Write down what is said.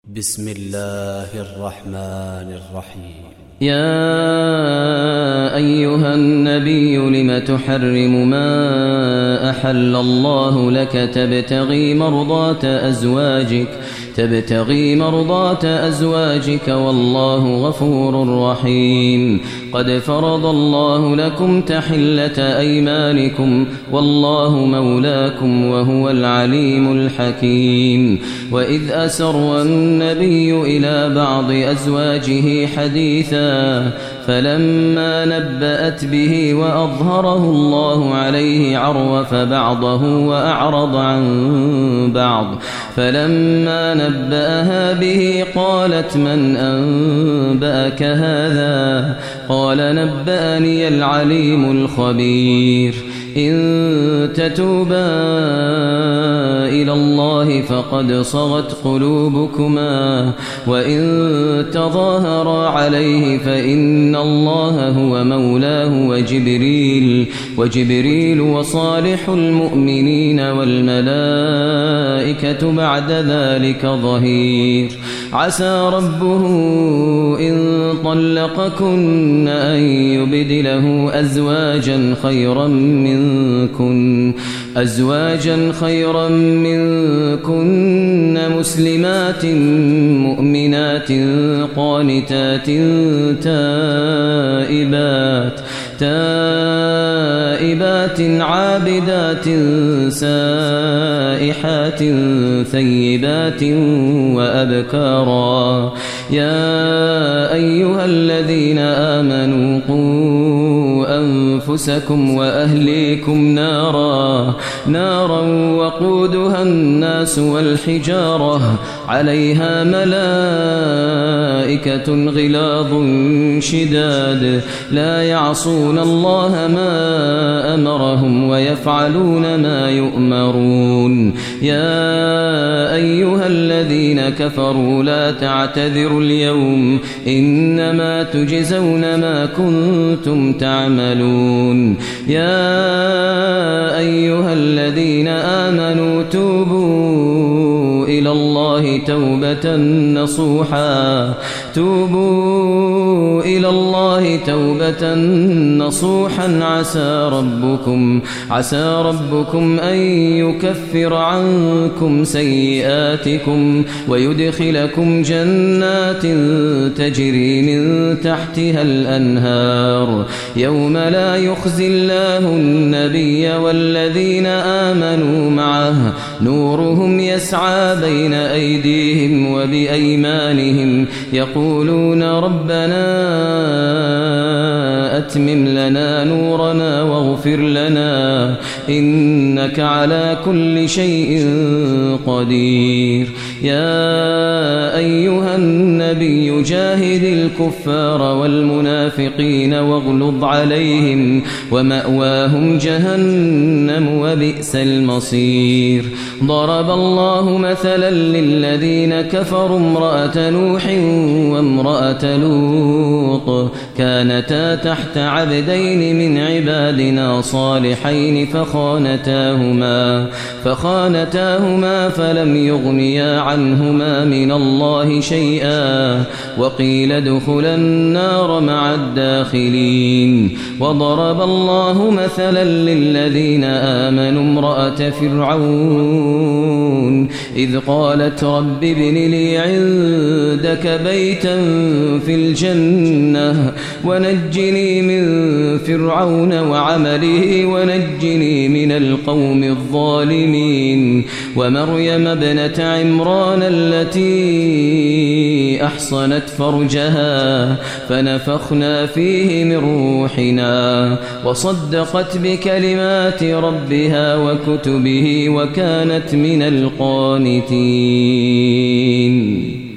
بسم الله الرحمن الرحيم. يا أيها النبي لم تحرم ما أحل الله لك تبتغي مرضات أزواجك والله غفور رحيم. قد فرض الله لكم تحلة أيمانكم والله مولاكم وهو العليم الحكيم. وإذ أسر النبي إلى بعض أزواجه حديثا فلما نبأت به وأظهره الله عليه عرف بعضه وأعرض عن بعض. فلما نبأها به قالت من أنبأك هذا؟ قال نبأني العليم الخبير. إن تتوبا إلى الله فقد صغت قلوبكما وإن تظاهرا عليه فإن الله هو مولاه وجبريل وصالح المؤمنين والملائكة بعد ذلك ظهير. عسى ربه إن طلقكن أن يبدله أزواجا خيرا منكن مسلمات مؤمنات قانتات تائبات عابدات سائحات ثيبات وأبكارا. يا أيها الذين آمنوا قوا أنفسكم وأهليكم نارا وقودها الناس والحجارة عليها ملائكة غلاظ شداد لا يعصون الله ما أمرهم ويفعلون ما يؤمرون. يا أيها الذين كفروا لا تعتذروا اليوم إنما تجزون ما كنتم تعملون. يا أيها الذين آمنوا توبوا إلى الله توبة نصوحا عسى ربكم أن يكفر عنكم سيئاتكم ويدخلكم جنات تجري من تحتها الأنهار يوم لا يخزي الله النبي والذين آمنوا معه نورهم يسعى بين أيديهم وبأيمانهم يقولون ربنا أتمم لنا نورنا واغفر لنا إنك على كل شيء قدير. يا أيها النبي جاهد الكفار والمنافقين واغلظ عليهم ومأواهم جهنم وبئس المصير. ضرب الله مثلا للذين كفروا امرأة نوح وامرأة لوط كانتا تحت عبدين من عبادنا صالحين فخانتاهما فلم يغنيا عنهما من الله شيئا وقيل ادخلا النار مع الداخلين. وضرب الله مثلا للذين آمنوا امرأة فرعون إذ قالت رب ابن لي عندك بيتا في الجنة ونجني من فرعون وعمله ونجني من القوم الظالمين. ومريم ابنة عمران التي أحصنت فرجها فنفخنا فيه من روحنا وصدقت بكلمات ربها وكتبه وكانت من القانتين.